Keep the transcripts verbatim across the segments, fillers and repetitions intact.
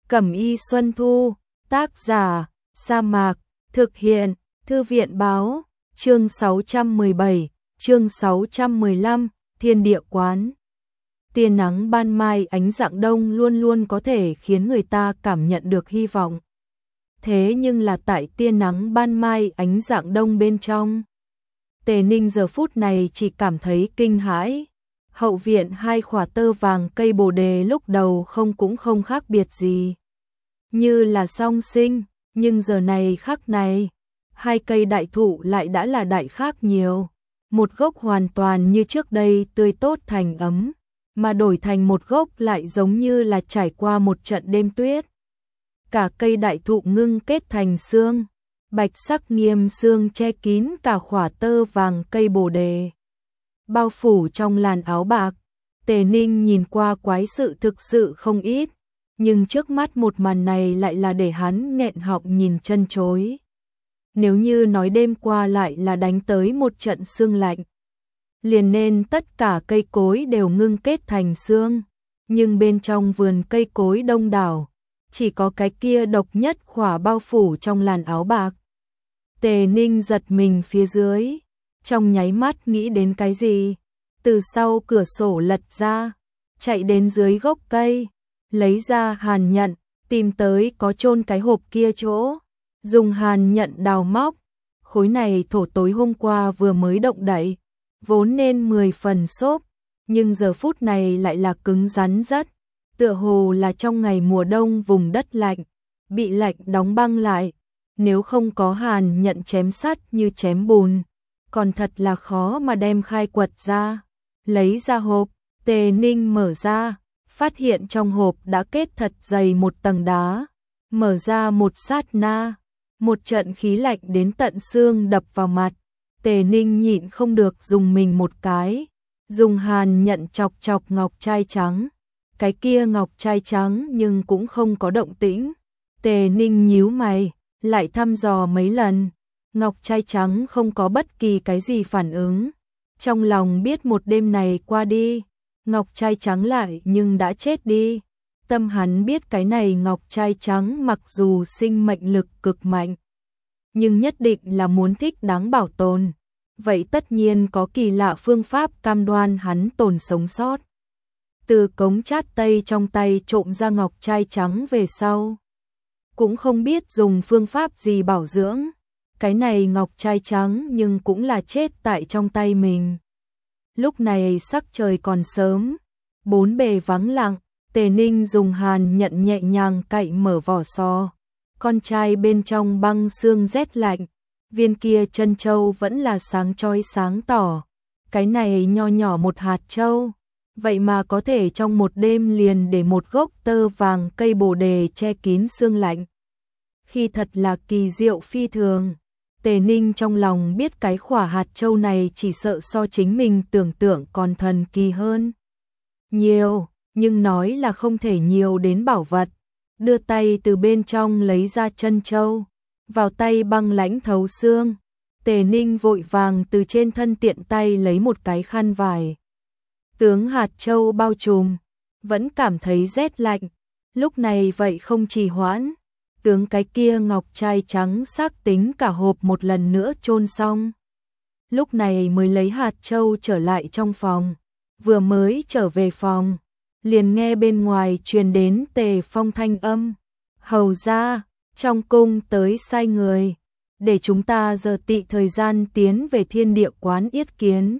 Cẩm y Xuân Thu, tác giả, Sa Mạc, thực hiện, Thư viện báo, chương sáu trăm mười bảy, chương sáu trăm mười lăm, Thiên Địa Quán. Tia nắng ban mai ánh rạng đông luôn luôn có thể khiến người ta cảm nhận được hy vọng. Thế nhưng là tại tia nắng ban mai ánh rạng đông bên trong, Tề Ninh giờ phút này chỉ cảm thấy kinh hãi. Hậu viện hai khỏa tơ vàng cây bồ đề lúc đầu không cũng không khác biệt gì, như là song sinh, nhưng giờ này khắc này, hai cây đại thụ lại đã là đại khác nhiều. Một gốc hoàn toàn như trước đây tươi tốt thành ấm, mà đổi thành một gốc lại giống như là trải qua một trận đêm tuyết. Cả cây đại thụ ngưng kết thành xương, bạch sắc nghiêm xương che kín cả khỏa tơ vàng cây bồ đề, bao phủ trong làn áo bạc. Tề Ninh nhìn qua quái sự thực sự không ít, nhưng trước mắt một màn này lại là để hắn nghẹn họng nhìn chân chối. Nếu như nói đêm qua lại là đánh tới một trận sương lạnh, liền nên tất cả cây cối đều ngưng kết thành xương, nhưng bên trong vườn cây cối đông đảo, chỉ có cái kia độc nhất khỏa bao phủ trong làn áo bạc. Tề Ninh giật mình phía dưới, trong nháy mắt nghĩ đến cái gì, từ sau cửa sổ lật ra, chạy đến dưới gốc cây, lấy ra hàn nhận, tìm tới có chôn cái hộp kia chỗ, dùng hàn nhận đào móc. Khối này thổ tối hôm qua vừa mới động đậy, vốn nên mười phần xốp, nhưng giờ phút này lại là cứng rắn rất, tựa hồ là trong ngày mùa đông vùng đất lạnh, bị lạnh đóng băng lại. Nếu không có hàn nhận chém sắt như chém bùn, còn thật là khó mà đem khai quật ra. Lấy ra hộp, Tề Ninh mở ra, phát hiện trong hộp đã kết thật dày một tầng đá. Mở ra một sát na, một trận khí lạnh đến tận xương đập vào mặt. Tề Ninh nhịn không được dùng mình một cái, dùng hàn nhận chọc chọc ngọc trai trắng. Cái kia ngọc trai trắng nhưng cũng không có động tĩnh. Tề Ninh nhíu mày, lại thăm dò mấy lần, ngọc trai trắng không có bất kỳ cái gì phản ứng. Trong lòng biết một đêm này qua đi, ngọc trai trắng lại nhưng đã chết đi. Tâm hắn biết cái này ngọc trai trắng mặc dù sinh mệnh lực cực mạnh, nhưng nhất định là muốn thích đáng bảo tồn. Vậy tất nhiên có kỳ lạ phương pháp cam đoan hắn tồn sống sót. Từ cống chát tây trong tay trộm ra ngọc trai trắng về sau, cũng không biết dùng phương pháp gì bảo dưỡng. Cái này ngọc trai trắng nhưng cũng là chết tại trong tay mình. Lúc này sắc trời còn sớm, bốn bề vắng lặng. Tề Ninh dùng hàn nhận nhẹ nhàng cạy mở vỏ sò, con trai bên trong băng xương rét lạnh, viên kia chân châu vẫn là sáng chói sáng tỏ. Cái này nho nhỏ một hạt châu, vậy mà có thể trong một đêm liền để một gốc tơ vàng cây bồ đề che kín xương lạnh. Khi thật là kỳ diệu phi thường. Tề Ninh trong lòng biết cái khỏa hạt châu này chỉ sợ so chính mình tưởng tượng còn thần kỳ hơn nhiều. Nhưng nói là không thể nhiều đến bảo vật. Đưa tay từ bên trong lấy ra chân châu, vào tay băng lãnh thấu xương. Tề Ninh vội vàng từ trên thân tiện tay lấy một cái khăn vải, tướng hạt châu bao trùm, vẫn cảm thấy rét lạnh. Lúc này vậy không trì hoãn, tướng cái kia ngọc trai trắng xác tính cả hộp một lần nữa chôn xong. Lúc này mới lấy hạt châu trở lại trong phòng. Vừa mới trở về phòng, liền nghe bên ngoài truyền đến Tề Phong thanh âm. Hầu ra, trong cung tới sai người, để chúng ta giờ tị thời gian tiến về Thiên Địa Quán yết kiến.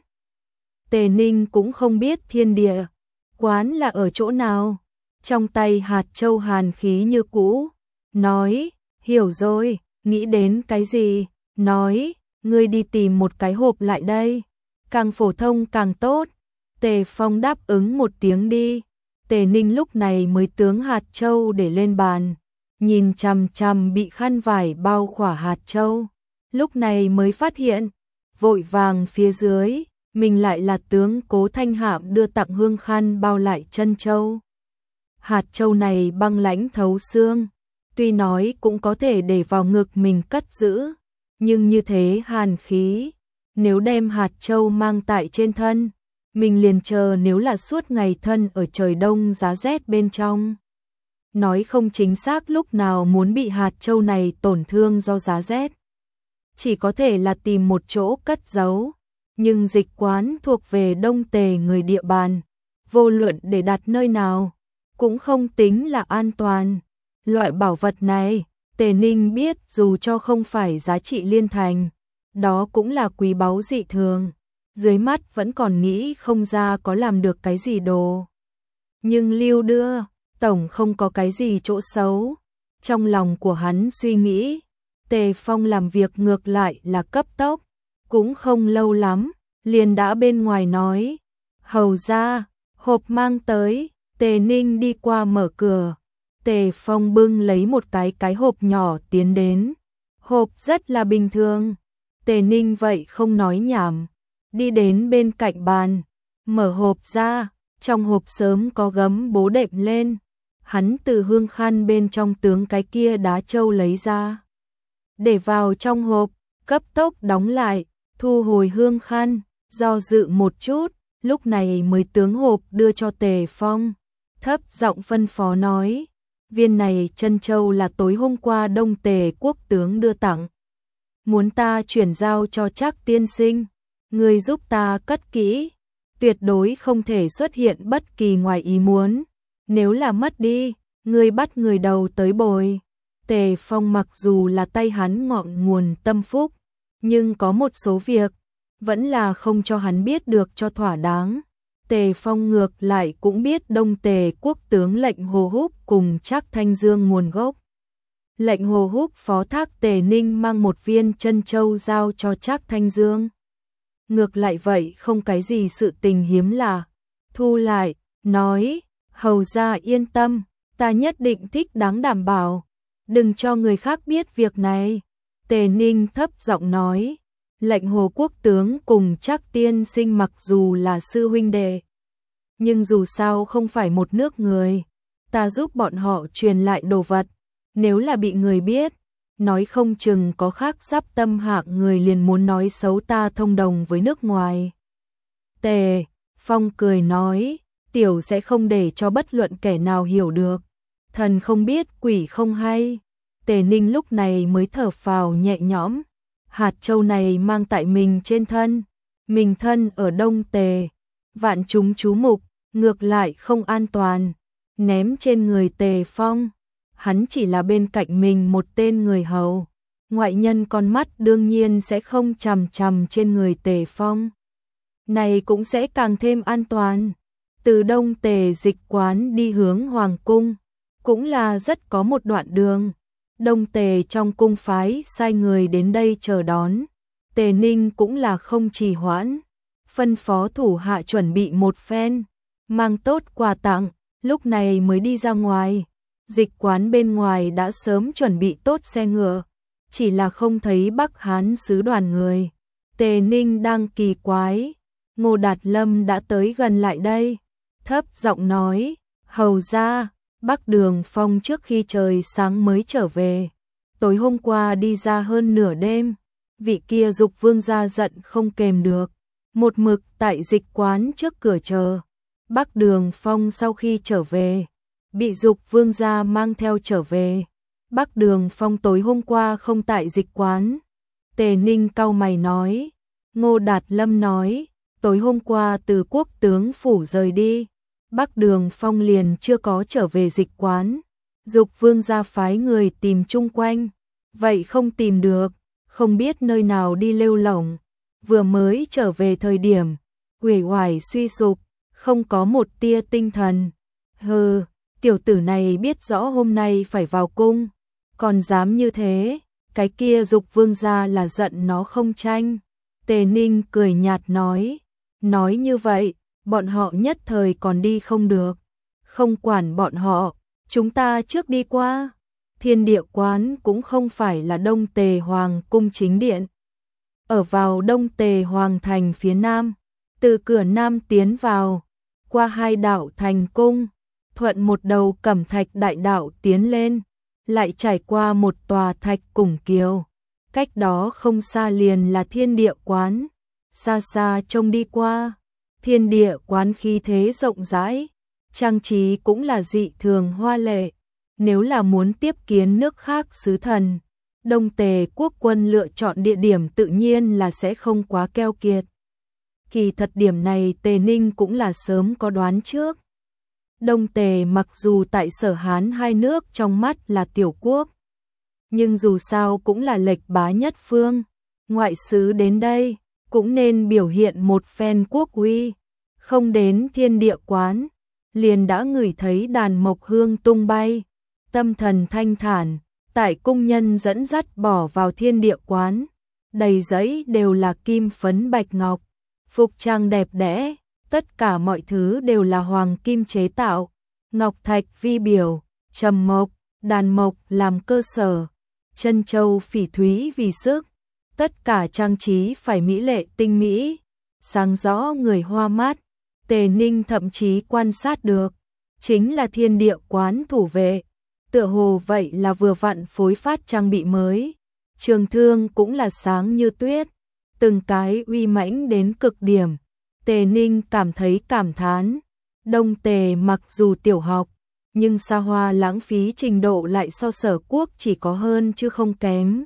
Tề Ninh cũng không biết Thiên Địa Quán là ở chỗ nào. Trong tay hạt châu hàn khí như cũ, nói, hiểu rồi. Nghĩ đến cái gì, nói, ngươi đi tìm một cái hộp lại đây, càng phổ thông càng tốt. Tề Phong đáp ứng một tiếng đi. Tề Ninh lúc này mới tướng hạt châu để lên bàn, nhìn chằm chằm bị khăn vải bao khỏa hạt châu. Lúc này mới phát hiện, vội vàng phía dưới, mình lại là tướng Cố Thanh Hạm đưa tặng hương khăn bao lại chân châu. Hạt châu này băng lãnh thấu xương, tuy nói cũng có thể để vào ngực mình cất giữ, nhưng như thế hàn khí, nếu đem hạt châu mang tại trên thân, mình liền chờ nếu là suốt ngày thân ở trời đông giá rét bên trong. nói không chính xác lúc nào muốn bị hạt châu này tổn thương do giá rét. Chỉ có thể là tìm một chỗ cất giấu, nhưng dịch quán thuộc về Đông Tề người địa bàn, vô luận để đặt nơi nào, cũng không tính là an toàn. Loại bảo vật này, Tề Ninh biết dù cho không phải giá trị liên thành, đó cũng là quý báu dị thường, dưới mắt vẫn còn nghĩ không ra có làm được cái gì đồ. Nhưng lưu đưa, tổng không có cái gì chỗ xấu. Trong lòng của hắn suy nghĩ, Tề Phong làm việc ngược lại là cấp tốc, cũng không lâu lắm, liền đã bên ngoài nói, hầu ra, hộp mang tới. Tề Ninh đi qua mở cửa, Tề Phong bưng lấy một cái cái hộp nhỏ tiến đến, hộp rất là bình thường. Tề Ninh vậy không nói nhảm, đi đến bên cạnh bàn, mở hộp ra, trong hộp sớm có gấm bố đệm lên, hắn từ hương khăn bên trong tướng cái kia đá châu lấy ra, để vào trong hộp, cấp tốc đóng lại, thu hồi hương khăn, do dự một chút, lúc này mới tướng hộp đưa cho Tề Phong, thấp giọng phân phó nói, viên này chân châu là tối hôm qua Đông Tề quốc tướng đưa tặng, muốn ta chuyển giao cho Trác tiên sinh, người giúp ta cất kỹ, tuyệt đối không thể xuất hiện bất kỳ ngoài ý muốn, nếu là mất đi, người bắt người đầu tới bồi. Tề Phong mặc dù là tay hắn ngọn nguồn tâm phúc, nhưng có một số việc vẫn là không cho hắn biết được cho thỏa đáng. Tề Phong ngược lại cũng biết Đông Tề quốc tướng lệnh Hồ Húc cùng Trác Thanh Dương nguồn gốc. Lệnh Hồ Húc phó thác Tề Ninh mang một viên chân châu giao cho Trác Thanh Dương. Ngược lại vậy không cái gì sự tình hiếm lạ, thu lại, nói, hầu ra yên tâm, ta nhất định thích đáng đảm bảo, đừng cho người khác biết việc này. Tề Ninh thấp giọng nói, lệnh Hồ quốc tướng cùng Trác tiên sinh mặc dù là sư huynh đệ, nhưng dù sao không phải một nước người, ta giúp bọn họ truyền lại đồ vật, nếu là bị người biết, nói không chừng có khác sắp tâm hạng người liền muốn nói xấu ta thông đồng với nước ngoài. Tề Phong cười nói, tiểu sẽ không để cho bất luận kẻ nào hiểu được, thần không biết quỷ không hay. Tề Ninh lúc này mới thở phào nhẹ nhõm, hạt châu này mang tại mình trên thân, mình thân ở Đông Tề, vạn chúng chú mục, ngược lại không an toàn, ném trên người Tề Phong, hắn chỉ là bên cạnh mình một tên người hầu, ngoại nhân con mắt đương nhiên sẽ không chằm chằm trên người Tề Phong, này cũng sẽ càng thêm an toàn. Từ Đông Tề dịch quán đi hướng Hoàng cung, cũng là rất có một đoạn đường. Đông Tề trong cung phái sai người đến đây chờ đón, Tề Ninh cũng là không trì hoãn, phân phó thủ hạ chuẩn bị một phen, mang tốt quà tặng, lúc này mới đi ra ngoài. Dịch quán bên ngoài đã sớm chuẩn bị tốt xe ngựa, chỉ là không thấy Bắc Hán sứ đoàn người. Tề Ninh đang kỳ quái, Ngô Đạt Lâm đã tới gần lại đây, thấp giọng nói, hầu ra, Bắc Đường Phong trước khi trời sáng mới trở về, tối hôm qua đi ra hơn nửa đêm, vị kia Dục vương gia giận không kềm được, một mực tại dịch quán trước cửa chờ. Bắc Đường Phong sau khi trở về, bị Dục vương gia mang theo trở về. Bắc Đường Phong tối hôm qua không tại dịch quán. Tề Ninh cau mày nói, Ngô Đạt Lâm nói, tối hôm qua từ quốc tướng phủ rời đi, Bắc Đường Phong liền chưa có trở về dịch quán. Dục vương gia phái người tìm chung quanh, vậy không tìm được, không biết nơi nào đi lêu lổng, vừa mới trở về thời điểm, uể oải suy sụp, không có một tia tinh thần. Hừ, tiểu tử này biết rõ hôm nay phải vào cung, còn dám như thế, cái kia Dục vương gia là giận nó không tranh. Tề Ninh cười nhạt nói, nói như vậy, bọn họ nhất thời còn đi không được, không quản bọn họ, chúng ta trước đi qua. Thiên Địa quán cũng không phải là Đông Tề Hoàng cung chính điện, ở vào Đông Tề Hoàng thành phía nam, từ cửa nam tiến vào, qua hai đạo thành cung, thuận một đầu cẩm thạch đại đạo tiến lên, lại trải qua một tòa thạch củng kiều, cách đó không xa liền là Thiên Địa quán, xa xa trông đi qua, Thiên Địa quán khí thế rộng rãi, trang trí cũng là dị thường hoa lệ, Nếu là muốn tiếp kiến nước khác xứ thần, Đông Tề quốc quân lựa chọn địa điểm tự nhiên là sẽ không quá keo kiệt. Kỳ thật điểm này Tề Ninh cũng là sớm có đoán trước. Đông Tề mặc dù tại Sở Hán hai nước trong mắt là tiểu quốc, nhưng dù sao cũng là lệch bá nhất phương, ngoại sứ đến đây cũng nên biểu hiện một phen quốc uy, không đến Thiên Địa Quán, liền đã ngửi thấy đàn mộc hương tung bay, tâm thần thanh thản, tại cung nhân dẫn dắt bỏ vào Thiên Địa Quán, đầy giấy đều là kim phấn bạch ngọc, phục trang đẹp đẽ, tất cả mọi thứ đều là hoàng kim chế tạo, ngọc thạch vi biểu, trầm mộc, đàn mộc làm cơ sở, chân châu phỉ thúy vì sức, tất cả trang trí phải mỹ lệ tinh mỹ, sáng rõ người hoa mắt. Tề Ninh thậm chí quan sát được, chính là Thiên Địa Quán thủ vệ, tựa hồ vậy là vừa vặn phối phát trang bị mới, trường thương cũng là sáng như tuyết, từng cái uy mãnh đến cực điểm. Tề Ninh cảm thấy cảm thán, Đông Tề mặc dù tiểu học, nhưng xa hoa lãng phí trình độ lại so Sở Quốc chỉ có hơn chứ không kém.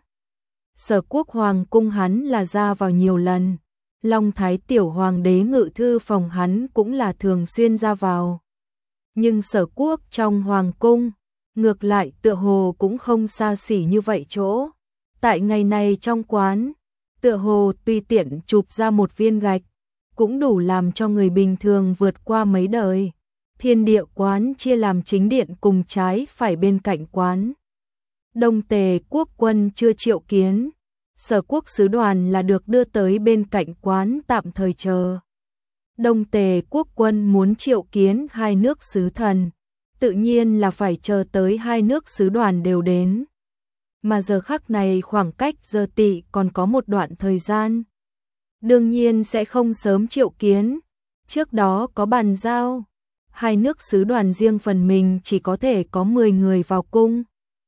Sở Quốc hoàng cung hắn là ra vào nhiều lần, Long Thái tiểu hoàng đế ngự thư phòng hắn cũng là thường xuyên ra vào. Nhưng Sở Quốc trong hoàng cung, ngược lại tựa hồ cũng không xa xỉ như vậy chỗ. Tại ngày này trong quán, tựa hồ tùy tiện chụp ra một viên gạch, cũng đủ làm cho người bình thường vượt qua mấy đời. Thiên Địa Quán chia làm chính điện cùng trái phải bên cạnh quán. Đông Tề quốc quân chưa triệu kiến, Sở Quốc sứ đoàn là được đưa tới bên cạnh quán tạm thời chờ. Đông Tề quốc quân muốn triệu kiến hai nước sứ thần, tự nhiên là phải chờ tới hai nước sứ đoàn đều đến. Mà giờ khắc này khoảng cách giờ tỵ còn có một đoạn thời gian. Đương nhiên sẽ không sớm triệu kiến, trước đó có bàn giao, hai nước sứ đoàn riêng phần mình chỉ có thể có mười người vào cung.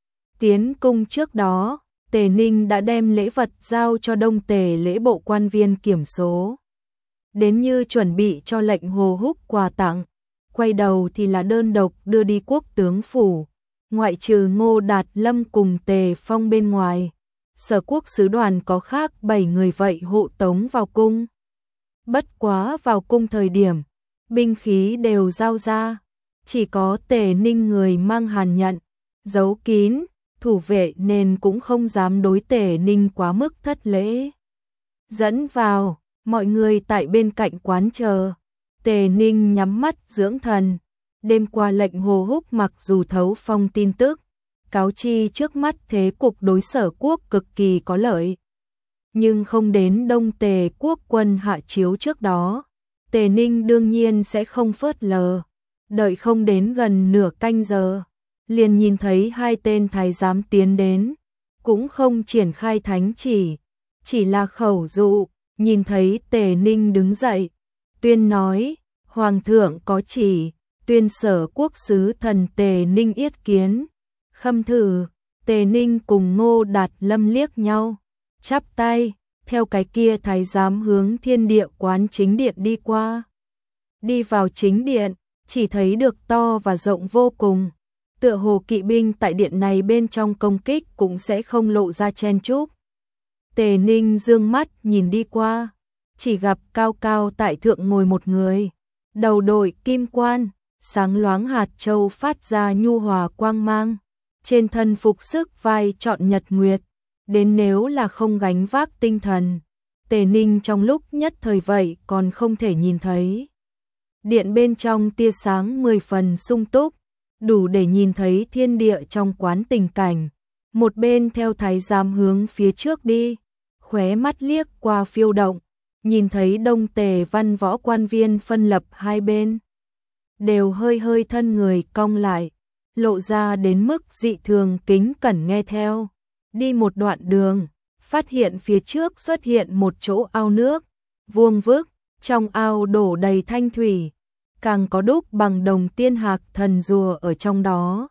Tiến cung trước đó, Tề Ninh đã đem lễ vật giao cho Đông Tề lễ bộ quan viên kiểm số. Đến như chuẩn bị cho lệnh Hồ Húc quà tặng, quay đầu thì là đơn độc đưa đi quốc tướng phủ, ngoại trừ Ngô Đạt Lâm cùng Tề Phong bên ngoài. Sở Quốc sứ đoàn có khác bảy người vậy hộ tống vào cung. Bất quá vào cung thời điểm, binh khí đều giao ra, chỉ có Tề Ninh người mang hàn nhận, giấu kín, thủ vệ nên cũng không dám đối Tề Ninh quá mức thất lễ. Dẫn vào, mọi người tại bên cạnh quán chờ, Tề Ninh nhắm mắt dưỡng thần, đêm qua lệnh Hồ Húc mặc dù thấu phong tin tức, cáo chi trước mắt thế cục đối Sở Quốc cực kỳ có lợi. Nhưng không đến Đông Tề quốc quân hạ chiếu trước đó, Tề Ninh đương nhiên sẽ không phớt lờ. Đợi không đến gần nửa canh giờ, liền nhìn thấy hai tên thái giám tiến đến, cũng không triển khai thánh chỉ, chỉ là khẩu dụ, nhìn thấy Tề Ninh đứng dậy, tuyên nói, Hoàng thượng có chỉ, tuyên Sở Quốc sứ thần Tề Ninh yết kiến. Khâm thử, Tề Ninh cùng Ngô Đạt Lâm liếc nhau, chắp tay, theo cái kia thái giám hướng Thiên Địa Quán chính điện đi qua. Đi vào chính điện, chỉ thấy được to và rộng vô cùng, tựa hồ kỵ binh tại điện này bên trong công kích cũng sẽ không lộ ra chen chúc. Tề Ninh dương mắt nhìn đi qua, chỉ gặp cao cao tại thượng ngồi một người, đầu đội kim quan, sáng loáng hạt châu phát ra nhu hòa quang mang. Trên thân phục sức vai trọn nhật nguyệt, đến nếu là không gánh vác tinh thần, Tề Ninh trong lúc nhất thời vậy còn không thể nhìn thấy. Điện bên trong tia sáng mười phần sung túc, đủ để nhìn thấy thiên địa trong quán tình cảnh. Một bên theo thái giám hướng phía trước đi, khóe mắt liếc qua phiêu động, nhìn thấy Đông Tề văn võ quan viên phân lập hai bên, đều hơi hơi thân người cong lại, lộ ra đến mức dị thường kính cẩn nghe theo. Đi một đoạn đường, phát hiện phía trước xuất hiện một chỗ ao nước, vuông vức, trong ao đổ đầy thanh thủy, càng có đúc bằng đồng tiên hạc thần rùa ở trong đó.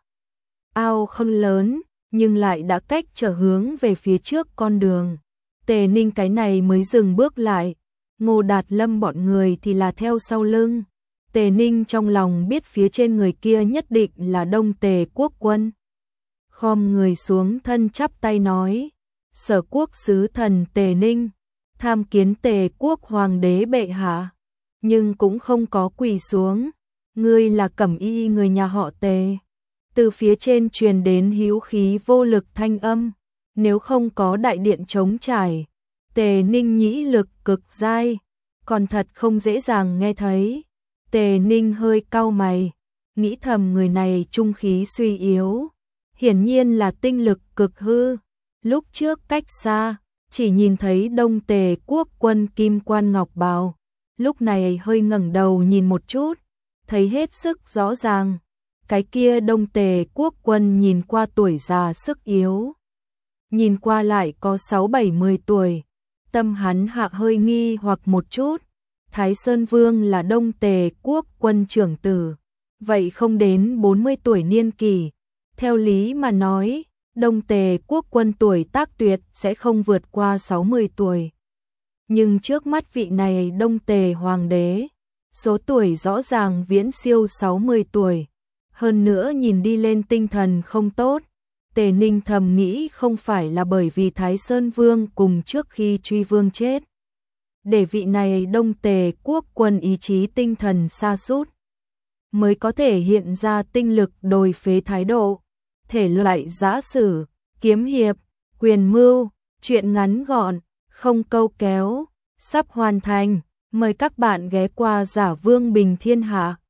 Ao không lớn, nhưng lại đã cách trở hướng về phía trước con đường. Tề Ninh cái này mới dừng bước lại, Ngô Đạt Lâm bọn người thì là theo sau lưng. Tề Ninh trong lòng biết phía trên người kia nhất định là Đông Tề quốc quân. khom người xuống thân chắp tay nói, Sở Quốc sứ thần Tề Ninh, tham kiến Tề Quốc hoàng đế bệ hạ, nhưng cũng không có quỳ xuống, ngươi là Cẩm Y người nhà họ Tề. Từ phía trên truyền đến hữu khí vô lực thanh âm, nếu không có đại điện trống trải, Tề Ninh nhĩ lực cực dai, còn thật không dễ dàng nghe thấy. Tề Ninh hơi cau mày, nghĩ thầm người này trung khí suy yếu, hiển nhiên là tinh lực cực hư. Lúc trước cách xa, chỉ nhìn thấy Đông Tề quốc quân kim quan ngọc bào, lúc này hơi ngẩng đầu nhìn một chút, thấy hết sức rõ ràng, cái kia Đông Tề quốc quân nhìn qua tuổi già sức yếu, nhìn qua lại có sáu bảy mươi tuổi, tâm hắn hạ hơi nghi hoặc một chút, Thái Sơn Vương là Đông Tề quốc quân trưởng tử, vậy không đến bốn mươi tuổi niên kỷ, theo lý mà nói, Đông Tề quốc quân tuổi tác tuyệt sẽ không vượt qua sáu mươi tuổi. Nhưng trước mắt vị này Đông Tề hoàng đế, số tuổi rõ ràng viễn siêu sáu mươi tuổi, hơn nữa nhìn đi lên tinh thần không tốt. Tề Ninh thầm nghĩ không phải là bởi vì Thái Sơn Vương cùng trước khi truy vương chết, để vị này Đông Tề quốc quân ý chí tinh thần sa sút mới có thể hiện ra tinh lực đồi phế thái độ. Thể loại giã sử, kiếm hiệp, quyền mưu, truyện ngắn gọn, không câu kéo, sắp hoàn thành, mời các bạn ghé qua Giả Vương Bình Thiên Hạ.